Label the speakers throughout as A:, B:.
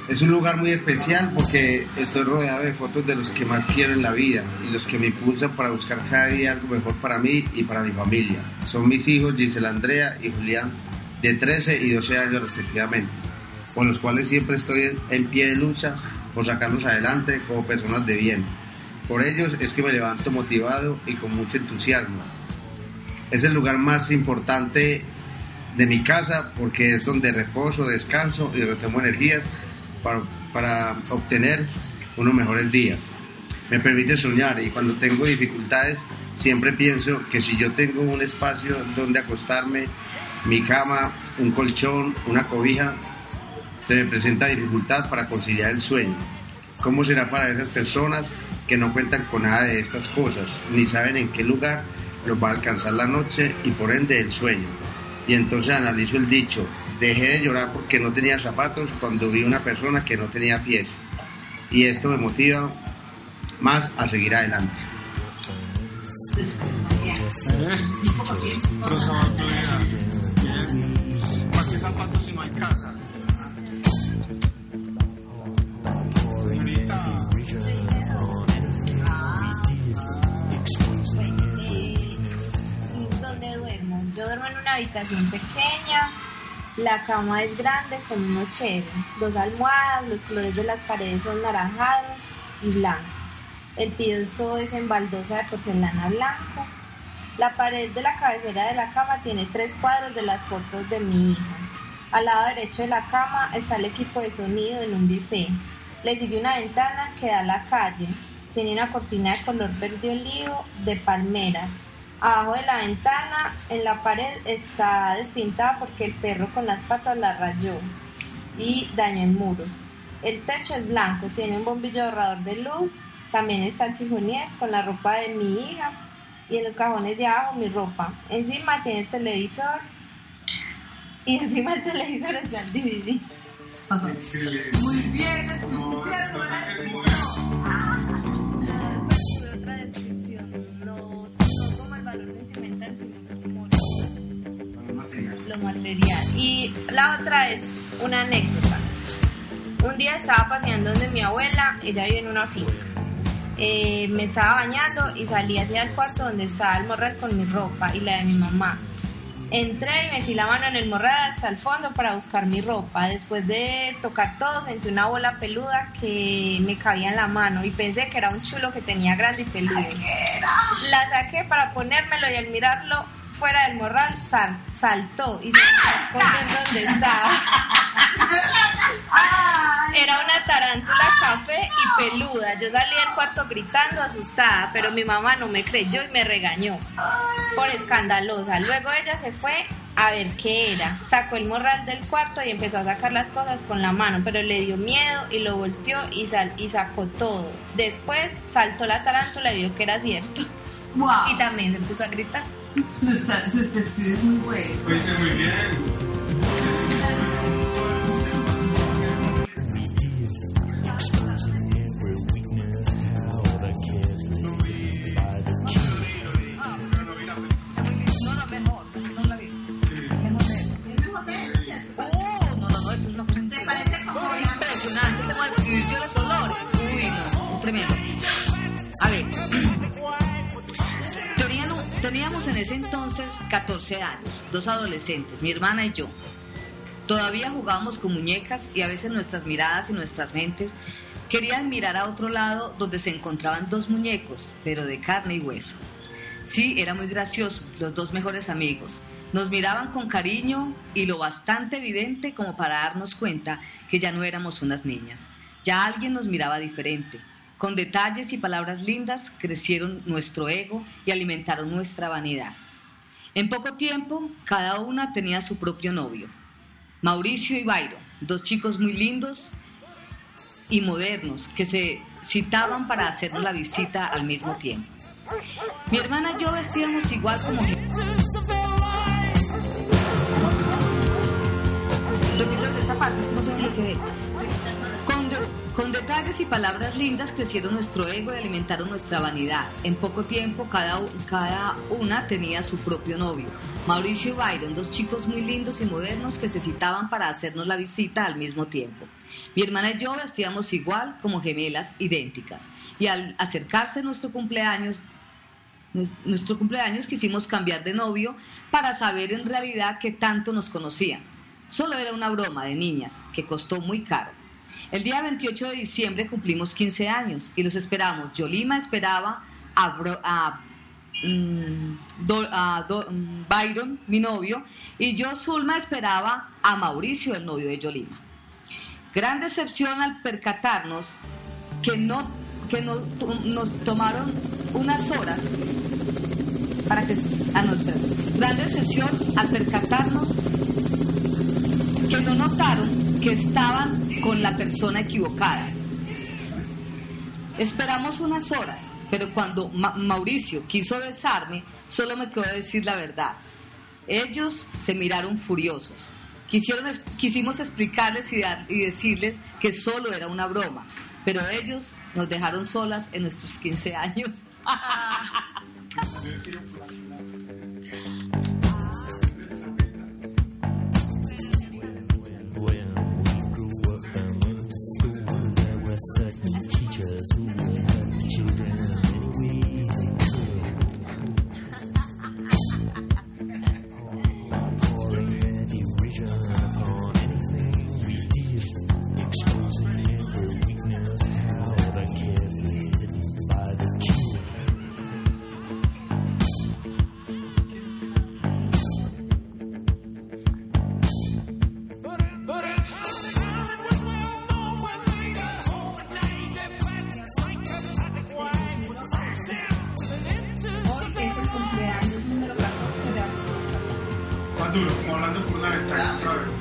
A: Es un lugar muy especial porque estoy rodeado de fotos de los que más quiero en la vida y los que me impulsan para buscar cada día algo mejor para mí y para mi familia. Son mis hijos Gisela Andrea y Julián, de 13 y 12 años respectivamente, con los cuales siempre estoy en pie de lucha por sacarlos adelante como personas de bien. Por ellos es que me levanto motivado y con mucho entusiasmo. Es el lugar más importante de mi casa porque es donde reposo, descanso y retomo energías para obtener unos mejores días. Me permite soñar y cuando tengo dificultades siempre pienso que si yo tengo un espacio donde acostarme, mi cama, un colchón, una cobija, se me presenta dificultad para conciliar el sueño. ¿Cómo será para esas personas que no cuentan con nada de estas cosas, ni saben en qué lugar los va a alcanzar la noche y por ende el sueño? Y entonces analizo el dicho: dejé de llorar porque no tenía zapatos cuando vi una persona que no tenía pies. Y esto me motiva más a seguir adelante.
B: ¿Para qué zapatos si no hay casa?
C: ¿Dónde duermo? Yo duermo en una habitación pequeña. La cama es grande con un nochero, 2 almohadas, los colores de las paredes son naranjados y blancos. El piso es en baldosa de porcelana blanco. La pared de la cabecera de la cama tiene 3 cuadros de las fotos de mi hija. Al lado derecho de la cama está el equipo de sonido en un buffet. Le sigue una ventana que da a la calle. Tiene una cortina de color verde olivo de palmeras. Abajo de la ventana, en la pared, está despintada porque el perro con las patas la rayó y dañó el muro. El techo es blanco, tiene un bombillo ahorrador de luz. También está el chifonier con la ropa de mi hija y en los cajones de abajo mi ropa. Encima tiene el televisor y encima del televisor está el DVD.
B: Excelente.
D: Muy bien, es suficiente.
C: Otra descripción, no como el valor sentimental, sino como lo material. Y la otra es una anécdota. Un día estaba paseando donde mi abuela, ella vive en una finca. Me estaba bañando y salí hacia el cuarto donde estaba el morral con mi ropa y la de mi mamá. Entré y metí la mano en el morral hasta el fondo para buscar mi ropa. Después de tocar todo, sentí una bola peluda que me cabía en la mano y pensé que era un chulo que tenía grande y peludo. La saqué para ponérmelo y al mirarlo fuera del morral saltó y se cascó en donde estaba. Era una tarántula café y peluda. Yo salí del cuarto gritando asustada, pero mi mamá no me creyó y me regañó por escandalosa. Luego ella se fue a ver qué era. Sacó el morral del cuarto y empezó a sacar las cosas con la mano, pero le dio miedo y lo volteó y sacó todo. Después saltó la tarántula y vio que era cierto.
D: Wow.
C: Y también se empezó a gritar.
D: Los testigos es muy bueno.
B: Lo hice muy bien.
D: A ver, teníamos en ese entonces 14 años, 2 adolescentes, mi hermana y yo. Todavía jugábamos con muñecas y a veces nuestras miradas y nuestras mentes querían mirar a otro lado donde se encontraban 2 muñecos, pero de carne y hueso. Sí, era muy gracioso, los 2 mejores amigos. Nos miraban con cariño y lo bastante evidente como para darnos cuenta que ya no éramos unas niñas. Ya alguien nos miraba diferente. Con detalles y palabras lindas crecieron nuestro ego y alimentaron nuestra vanidad. En poco tiempo, cada una tenía su propio novio. Mauricio y Byron, 2 chicos muy lindos y modernos que se citaban para hacernos la visita al mismo tiempo. Mi hermana y yo vestíamos igual como... Repito esta parte, no sé si lo quedé. Con detalles y palabras lindas crecieron nuestro ego y alimentaron nuestra vanidad. En poco tiempo cada una tenía su propio novio. Mauricio y Byron, dos chicos muy lindos y modernos que se citaban para hacernos la visita al mismo tiempo. Mi hermana y yo vestíamos igual, como gemelas, idénticas. Y al acercarse nuestro cumpleaños quisimos cambiar de novio para saber en realidad qué tanto nos conocían. Solo era una broma de niñas que costó muy caro. El día 28 de diciembre cumplimos 15 años y los esperamos. Yolima esperaba a Byron, mi novio, y yo, Zulma, esperaba a Mauricio, el novio de Yolima. Gran decepción al percatarnos que nos tomaron unas horas para que... Gran decepción al percatarnos que no notaron que estaban con la persona equivocada. Esperamos unas horas, pero cuando Mauricio quiso besarme, solo me quedó decir la verdad. Ellos se miraron furiosos. Quisimos explicarles y decirles que solo era una broma, pero ellos nos dejaron solas en nuestros 15 años.
B: Como hablando por una ventana otra vez.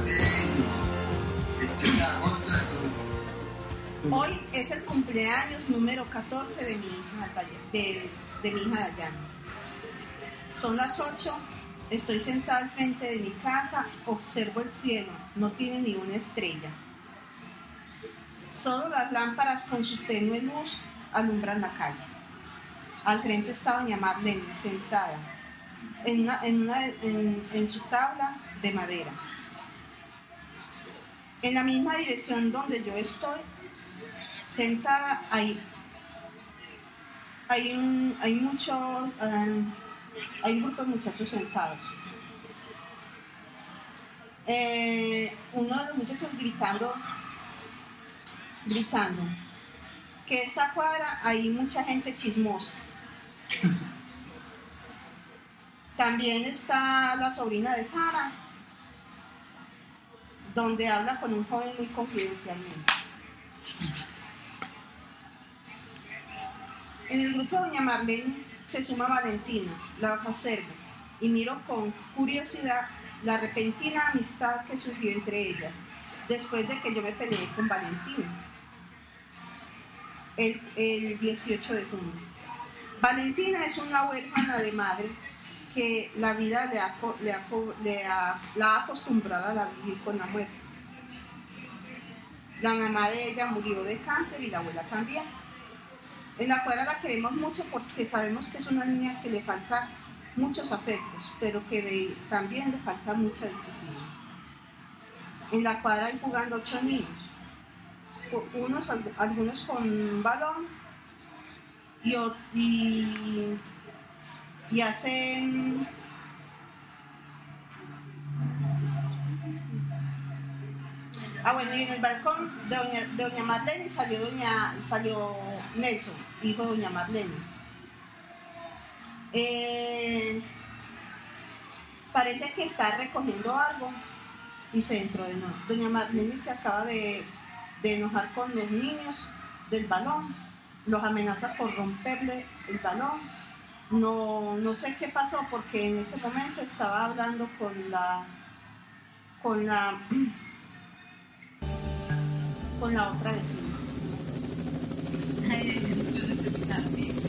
E: Hoy es el cumpleaños número 14 de mi hija Dayana. Son las 8, estoy sentada al frente de mi casa, observo el cielo, no tiene ni una estrella. Solo las lámparas con su tenue luz alumbran la calle. Al frente está doña Marlene sentada en su tabla de madera. En la misma dirección donde yo estoy sentada, hay un grupo de muchachos sentados. Uno de los muchachos gritando que esta cuadra hay mucha gente chismosa. También está la sobrina de Sara, donde habla con un joven muy confidencialmente. En el grupo de doña Marlene se suma Valentina, la observo y miro con curiosidad la repentina amistad que surgió entre ellas después de que yo me peleé con Valentina el 18 de junio. Valentina es una huérfana de madre que la vida la ha acostumbrado a vivir con la muerte. La mamá de ella murió de cáncer y la abuela también. En la cual la queremos mucho porque sabemos que es una niña que le falta muchos afectos, pero que también le falta mucha disciplina. En la cuadra hay jugando 8 niños, algunos con un balón y hacen y en el balcón de doña Marlene salió Nelson, hijo de doña Marlene. Parece que está recogiendo algo y se entró de nuevo. Doña Marlene se acaba de enojar con los niños del balón, los amenaza por romperle el balón. No sé qué pasó porque en ese momento estaba hablando con la otra vecina.
C: Ay, yo no quiero necesitar a mí.